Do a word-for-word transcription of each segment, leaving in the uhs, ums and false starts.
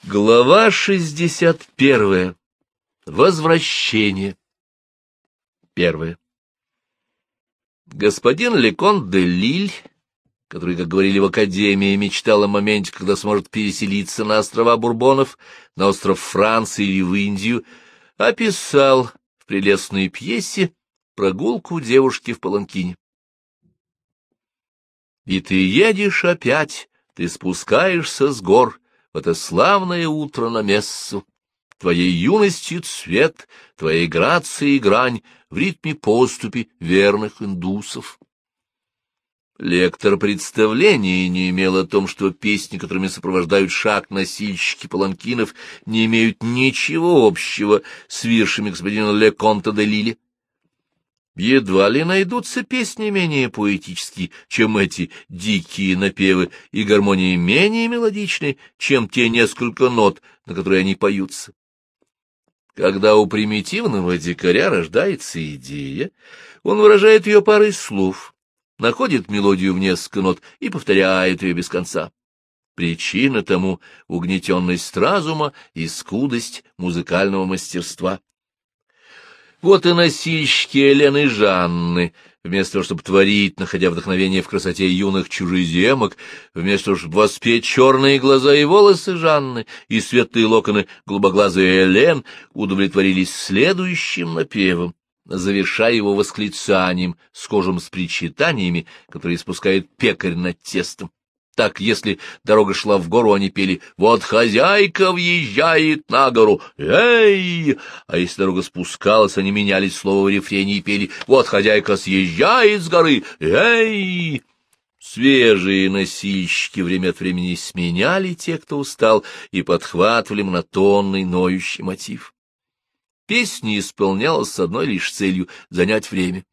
Глава шестьдесят первая. Возвращение. Первое. Господин Лекон де Лиль, который, как говорили в Академии, мечтал о моменте, когда сможет переселиться на острова Бурбонов, на остров Франции или в Индию, описал в прелестной пьесе прогулку девушки в паланкине. И ты едешь опять, ты спускаешься с гор в это славное утро на мессу. Твоей юности цвет, твоей грации грань в ритме поступи верных индусов. Лектор представления не имел о том, что песни, которыми сопровождают шаг носильщики паланкинов, не имеют ничего общего с виршами господина Леконта де Лиля. Едва ли найдутся песни менее поэтические, чем эти дикие напевы, и гармонии менее мелодичные, чем те несколько нот, на которые они поются. Когда у примитивного дикаря рождается идея, он выражает ее парой слов, находит мелодию в несколько нот и повторяет ее без конца. Причина тому — угнетенность разума и скудость музыкального мастерства. Вот и носильщики Елены Жанны, вместо того, чтобы творить, находя вдохновение в красоте юных чужеземок, вместо того, чтобы воспеть черные глаза и волосы Жанны и светлые локоны голубоглазой Элен, удовлетворились следующим напевом, завершая его восклицанием, схожим с причитаниями, которые испускает пекарь над тестом. Так, если дорога шла в гору, они пели «Вот хозяйка въезжает на гору! Эй!» А если дорога спускалась, они меняли слово в рефрене и пели «Вот хозяйка съезжает с горы! Эй!» Свежие носильщики время от времени сменяли тех, кто устал, и подхватывали монотонный ноющий мотив. Песня исполнялась с одной лишь целью — занять время.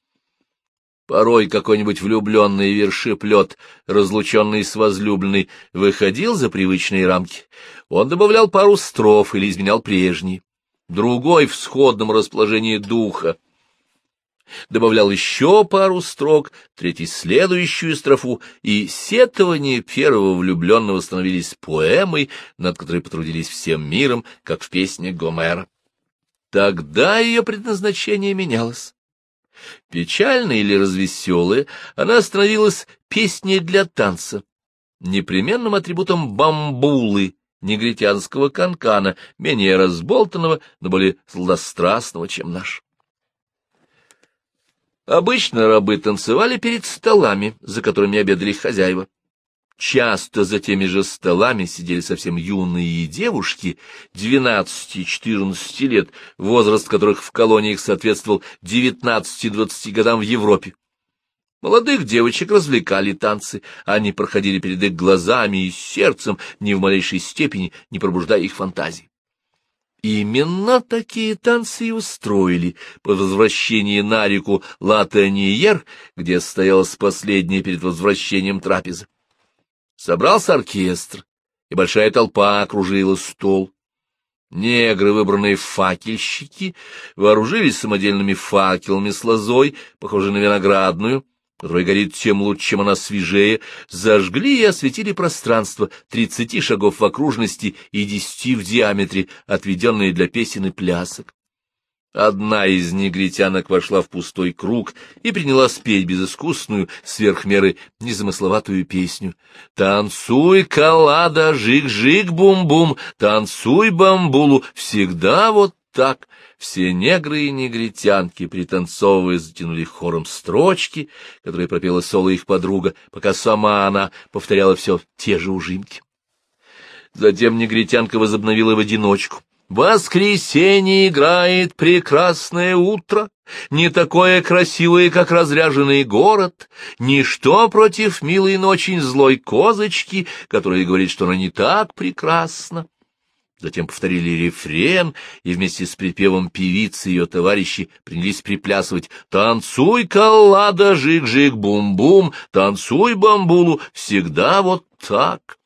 Порой какой-нибудь влюбленный вершеплет, разлученный с возлюбленной, выходил за привычные рамки. Он добавлял пару строф или изменял прежние. Другой в сходном расположении духа добавлял еще пару строк, третий — следующую строфу, и сетования первого влюбленного становились поэмой, над которой потрудились всем миром, как в песне Гомера. Тогда ее предназначение менялось. Печальная или развеселая, она становилась песней для танца, непременным атрибутом бамбулы, негритянского канкана, менее разболтанного, но более сладострастного, чем наш. Обычно рабы танцевали перед столами, за которыми обедали хозяева. Часто за теми же столами сидели совсем юные девушки, двенадцати-четырнадцати лет, возраст которых в колониях соответствовал девятнадцати-двадцати годам в Европе. Молодых девочек развлекали танцы, они проходили перед их глазами и сердцем, ни в малейшей степени не пробуждая их фантазии. Именно такие танцы и устроили по возвращении на реку Ла-Таньер, где стоялась последняя перед возвращением трапеза. Собрался оркестр, и большая толпа окружила стол. Негры, выбранные факельщики, вооружились самодельными факелами с лозой, похожей на виноградную, которая горит тем лучше, чем она свежее, зажгли и осветили пространство тридцати шагов в окружности и десяти в диаметре, отведенные для песен и плясок. Одна из негритянок вошла в пустой круг и приняла спеть безыскусную, сверх меры незамысловатую песню. «Танцуй, коллада, жик-жик-бум-бум, танцуй, бамбулу, всегда вот так». Все негры и негритянки, пританцовывая, затянули хором строчки, которые пропела соло их подруга, пока сама она повторяла все те же ужимки. Затем негритянка возобновила в одиночку. «Воскресенье играет прекрасное утро, не такое красивое, как разряженный город, ничто против милой, но очень злой козочки, которая говорит, что она не так прекрасна». Затем повторили рефрен, и вместе с припевом певицы и ее товарищи принялись приплясывать «Танцуй, коллада, жик-жик-бум-бум, танцуй, бамбулу, всегда вот так».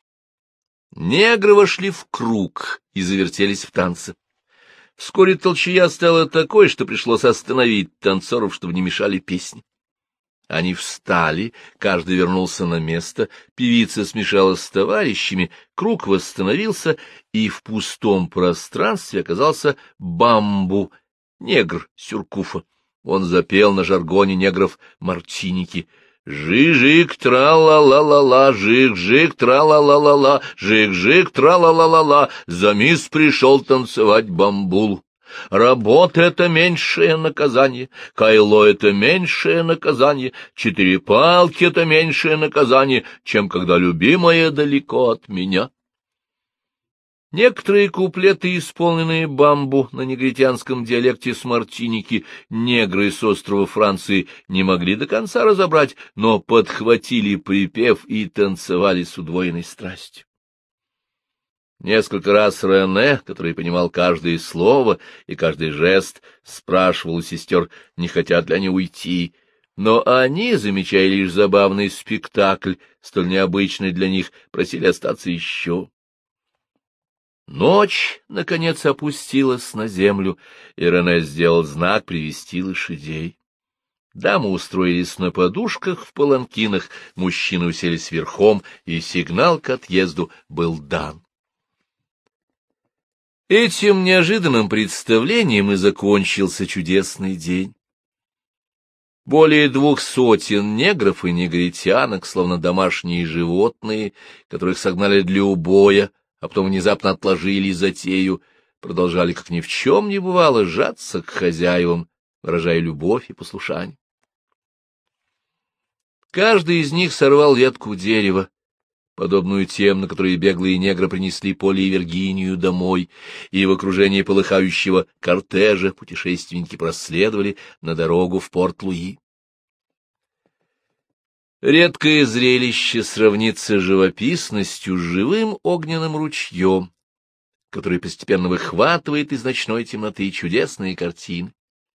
Негры вошли в круг и завертелись в танце. Вскоре толчая стала такой, что пришлось остановить танцоров, чтобы не мешали песни. Они встали, каждый вернулся на место, певица смешалась с товарищами, круг восстановился, и в пустом пространстве оказался Бамбу, негр Сюркуфа. Он запел на жаргоне негров мартиники. «Жик-жик, тра-ла-ла-ла-ла, жик-жик, тра-ла-ла-ла-ла, жик-жик, тра-ла-ла-ла-ла, за мисс пришел танцевать бамбул. Работа — это меньшее наказание, кайло — это меньшее наказание, четыре палки — это меньшее наказание, чем когда любимая далеко от меня». Некоторые куплеты, исполненные Бамбу на негритянском диалекте с мартиники, негры с острова Франции не могли до конца разобрать, но подхватили припев и танцевали с удвоенной страстью. Несколько раз Рене, который понимал каждое слово и каждый жест, спрашивал у сестер, не хотят ли они уйти, но они, замечая лишь забавный спектакль, столь необычный для них, просили остаться еще. Ночь, наконец, опустилась на землю, и Рене сделал знак привести лошадей. Дамы устроились на подушках в паланкинах, мужчины уселись верхом, и сигнал к отъезду был дан. Этим неожиданным представлением и закончился чудесный день. Более двух сотен негров и негритянок, словно домашние животные, которых согнали для убоя, а потом внезапно отложили затею, продолжали, как ни в чем не бывало, сжаться к хозяевам, выражая любовь и послушание. Каждый из них сорвал ветку дерева, подобную тем, на которые беглые негры принесли Поле и Виргинию домой, и в окружении полыхающего кортежа путешественники проследовали на дорогу в Порт-Луи. Редкое зрелище сравнится с живописностью с живым огненным ручьем, который постепенно выхватывает из ночной темноты чудесные картины.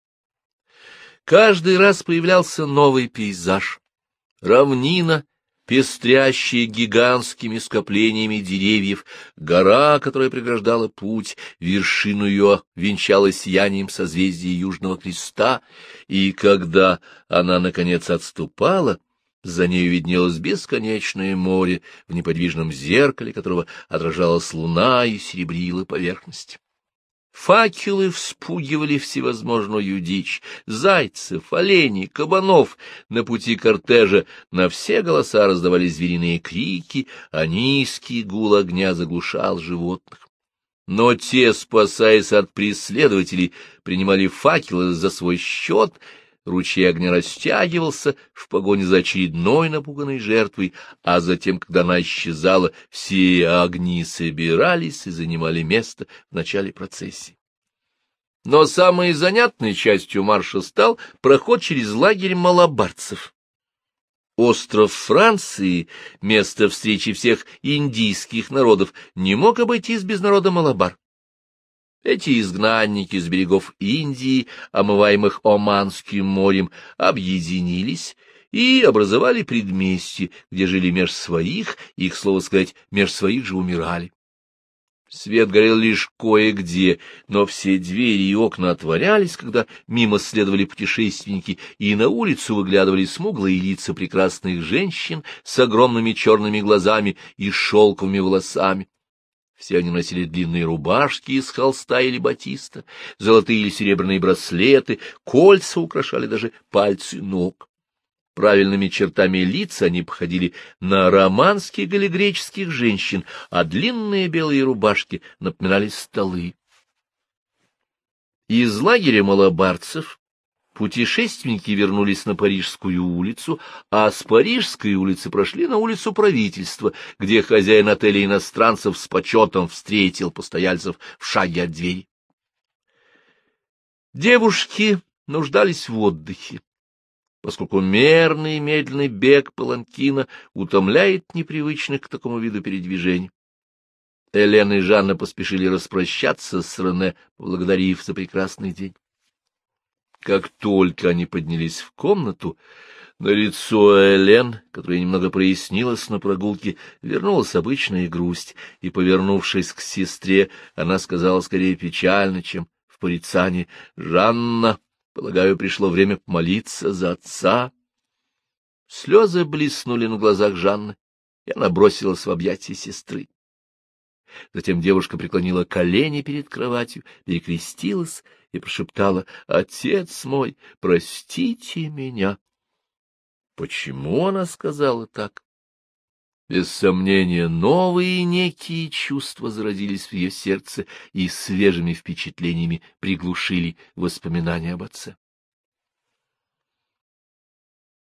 Каждый раз появлялся новый пейзаж. Равнина, пестрящая гигантскими скоплениями деревьев, гора, которая преграждала путь, вершину ее венчала сиянием созвездия Южного Креста, и когда она, наконец, отступала, за нею виднелось бесконечное море, в неподвижном зеркале которого отражалась луна и серебрила поверхность. Факелы вспугивали всевозможную дичь — зайцев, оленей, кабанов. На пути кортежа на все голоса раздавались звериные крики, а низкий гул огня заглушал животных. Но те, спасаясь от преследователей, принимали факелы за свой счет. Ручей огня растягивался в погоне за очередной напуганной жертвой, а затем, когда она исчезала, все огни собирались и занимали место в начале процессии. Но самой занятной частью марша стал проход через лагерь малабарцев. Остров Франции, место встречи всех индийских народов, не мог обойтись без народа Малабар. Эти изгнанники с берегов Индии, омываемых Оманским морем, объединились и образовали предместье, где жили меж своих, и, к слову сказать, меж своих же умирали. Свет горел лишь кое-где, но все двери и окна отворялись, когда мимо следовали путешественники, и на улицу выглядывали смуглые лица прекрасных женщин с огромными черными глазами и шелковыми волосами. Все они носили длинные рубашки из холста или батиста, золотые или серебряные браслеты, кольца украшали даже пальцы ног. Правильными чертами лица они походили на романских или греческих женщин, а длинные белые рубашки напоминали столы. Из лагеря малабарцев путешественники вернулись на Парижскую улицу, а с Парижской улицы прошли на улицу правительства, где хозяин отеля иностранцев с почетом встретил постояльцев в шаге от двери. Девушки нуждались в отдыхе, поскольку мерный и медленный бег паланкина утомляет непривычных к такому виду передвижений. Элен и Жанна поспешили распрощаться с Рене, поблагодарив за прекрасный день. Как только они поднялись в комнату, на лицо Элен, которая немного прояснилась на прогулке, вернулась обычная грусть, и, повернувшись к сестре, она сказала скорее печально, чем в порицании: «Жанна, полагаю, пришло время помолиться за отца». Слезы блеснули на глазах Жанны, и она бросилась в объятия сестры. Затем девушка преклонила колени перед кроватью, перекрестилась и прошептала: «Отец мой, простите меня». Почему она сказала так? Без сомнения, новые некие чувства зародились в ее сердце и свежими впечатлениями приглушили воспоминания об отце.